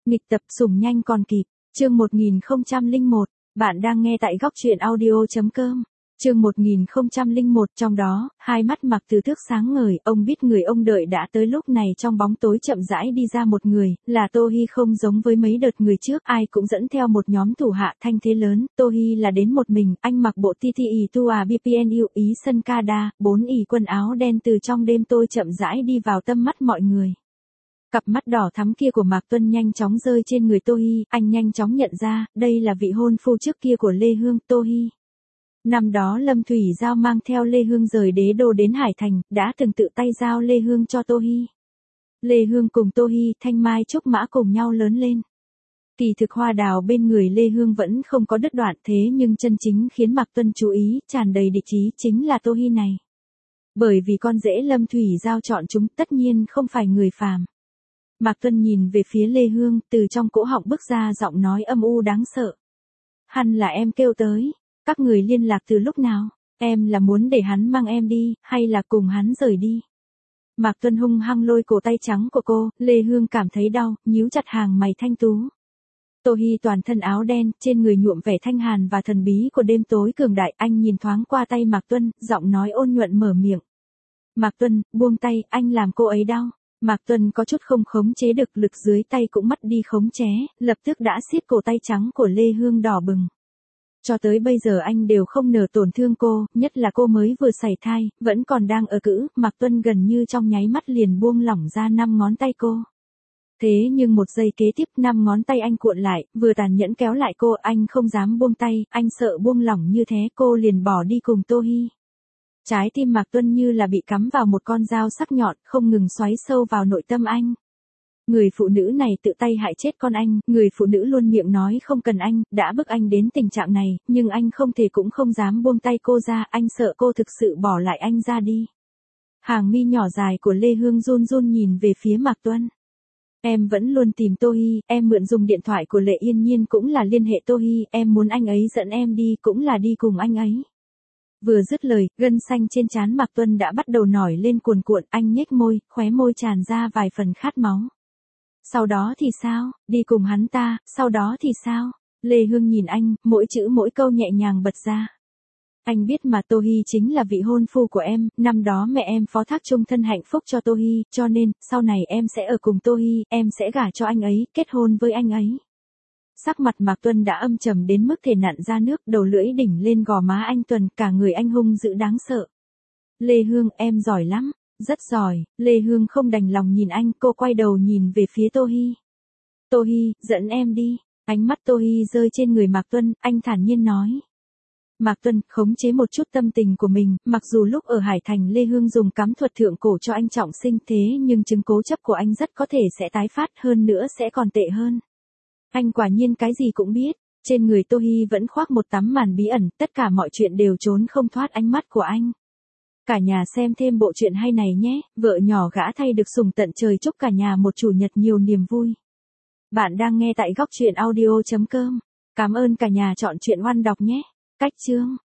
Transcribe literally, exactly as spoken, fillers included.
Nghịch tập sủng nhanh còn kịp, chương một nghìn không trăm lẻ một, bạn đang nghe tại góc truyện audio.com. Chương một nghìn không trăm lẻ một, trong đó, hai mắt Mạc Từ Thước sáng ngời, ông biết người ông đợi đã tới. Lúc này trong bóng tối chậm rãi đi ra một người, là Tô Hi. Không giống với mấy đợt người trước, ai cũng dẫn theo một nhóm thủ hạ thanh thế lớn, Tô Hi là đến một mình. Anh mặc bộ ti ti ì tua bê pê en u ý sân ca đa, bốn ỉ quần áo đen. Từ trong đêm tôi chậm rãi đi vào tâm mắt mọi người. Cặp mắt đỏ thắm kia của Mạc Tuân nhanh chóng rơi trên người Tô Hi, anh nhanh chóng nhận ra, đây là vị hôn phu trước kia của Lê Hương. Tô Hi. Năm đó Lâm Thủy Giao mang theo Lê Hương rời đế đô đến Hải Thành, đã từng tự tay giao Lê Hương cho Tô Hi. Lê Hương cùng Tô Hi, Thanh Mai Trúc Mã cùng nhau lớn lên. Kỳ thực hoa đào bên người Lê Hương vẫn không có đứt đoạn, thế nhưng chân chính khiến Mạc Tuân chú ý, tràn đầy địch ý, chính là Tô Hi này. Bởi vì con rể Lâm Thủy Giao chọn chúng, tất nhiên không phải người phàm. Mạc Tuân nhìn về phía Lê Hương, từ trong cổ họng bước ra giọng nói âm u đáng sợ. Hắn là em kêu tới. Các người liên lạc từ lúc nào? Em là muốn để hắn mang em đi, hay là cùng hắn rời đi? Mạc Tuân hung hăng lôi cổ tay trắng của cô, Lê Hương cảm thấy đau, nhíu chặt hàng mày thanh tú. Tô Hi toàn thân áo đen, trên người nhuộm vẻ thanh hàn và thần bí của đêm tối cường đại. Anh nhìn thoáng qua tay Mạc Tuân, giọng nói ôn nhuận mở miệng. Mạc Tuân, buông tay, anh làm cô ấy đau. Mạc Tuân có chút không khống chế được, lực dưới tay cũng mất đi khống chế, lập tức đã siết cổ tay trắng của Lê Hương đỏ bừng. Cho tới bây giờ anh đều không nỡ tổn thương cô, nhất là cô mới vừa sảy thai, vẫn còn đang ở cữ. Mạc Tuân gần như trong nháy mắt liền buông lỏng ra năm ngón tay cô. Thế nhưng một giây kế tiếp, năm ngón tay anh cuộn lại, vừa tàn nhẫn kéo lại cô. Anh không dám buông tay, anh sợ buông lỏng như thế cô liền bỏ đi cùng Tô Hi. Trái tim Mạc Tuân như là bị cắm vào một con dao sắc nhọn, không ngừng xoáy sâu vào nội tâm anh. Người phụ nữ này tự tay hại chết con anh, người phụ nữ luôn miệng nói không cần anh, đã bức anh đến tình trạng này, nhưng anh không thể cũng không dám buông tay cô ra, anh sợ cô thực sự bỏ lại anh ra đi. Hàng mi nhỏ dài của Lê Hương run run nhìn về phía Mạc Tuân. Em vẫn luôn tìm Tô Hi, em mượn dùng điện thoại của Lệ Yên Nhiên cũng là liên hệ Tô Hi, em muốn anh ấy dẫn em đi cũng là đi cùng anh ấy. Vừa dứt lời, gân xanh trên trán Mạc Tuân đã bắt đầu nổi lên cuồn cuộn, anh nhếch môi, khóe môi tràn ra vài phần khát máu. Sau đó thì sao? Đi cùng hắn ta, sau đó thì sao? Lê Hương nhìn anh, mỗi chữ mỗi câu nhẹ nhàng bật ra. Anh biết mà, Tô Hi chính là vị hôn phu của em, năm đó mẹ em phó thác chung thân hạnh phúc cho Tô Hi, cho nên, sau này em sẽ ở cùng Tô Hi, em sẽ gả cho anh ấy, kết hôn với anh ấy. Sắc mặt Mạc Tuân đã âm trầm đến mức thể nặn ra nước, đầu lưỡi đỉnh lên gò má anh Tuần, cả người anh hung dữ đáng sợ. Lê Hương, em giỏi lắm. Rất giỏi. Lê Hương không đành lòng nhìn anh, cô quay đầu nhìn về phía Tô Hi. Tô Hi, dẫn em đi. Ánh mắt Tô Hi rơi trên người Mạc Tuân, anh thản nhiên nói. Mạc Tuân khống chế một chút tâm tình của mình, mặc dù lúc ở Hải Thành Lê Hương dùng cắm thuật thượng cổ cho anh trọng sinh, thế nhưng chứng cố chấp của anh rất có thể sẽ tái phát, hơn nữa sẽ còn tệ hơn. Anh quả nhiên cái gì cũng biết, trên người Tô Hi vẫn khoác một tấm màn bí ẩn, tất cả mọi chuyện đều trốn không thoát ánh mắt của anh. Cả nhà xem thêm bộ truyện hay này nhé, vợ nhỏ gã thay được sủng tận trời, chúc cả nhà một chủ nhật nhiều niềm vui. Bạn đang nghe tại góc truyện audio.com. Cảm ơn cả nhà chọn truyện Oăn đọc nhé. Cách chương